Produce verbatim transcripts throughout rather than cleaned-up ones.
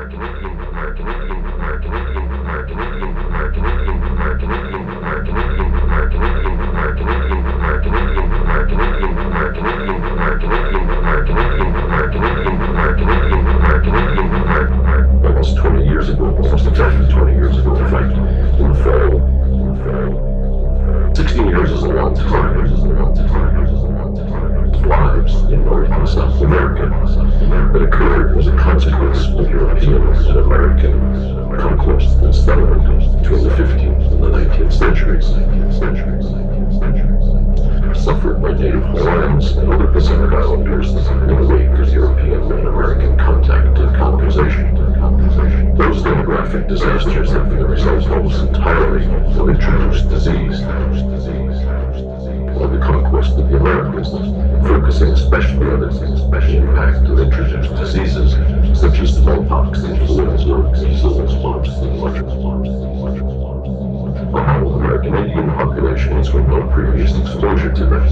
Almost twenty years ago, almost exactly twenty years ago, in fact, in the fall, sixteen years is a long time. Lives in North and South America that occurred as a consequence of European and American conquest and settlement between the fifteenth and the nineteenth centuries. Suffered by native Hawaiians and other Pacific Islanders in the wake of European and American contact and colonization. Those demographic disasters have been the result almost entirely of introduced disease, of the conquest of the Americas, focusing especially on the impact of introduced diseases such as smallpox, influenza, measles, mumps, and much more. While American Indian populations with no previous exposure to them.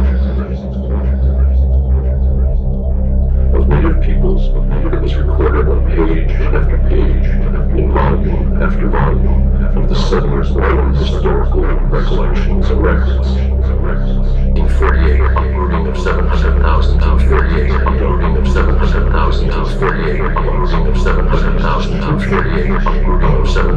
Of native peoples, it was recorded on page after page, in volume after volume, of the settlers' own historical recollections and records. In forty-eight, uprooting of seven hundred thousand, in forty-eight, uprooting of seven hundred thousand, in forty-eight, uprooting of seven hundred thousand, in forty-eight, uprooting of seven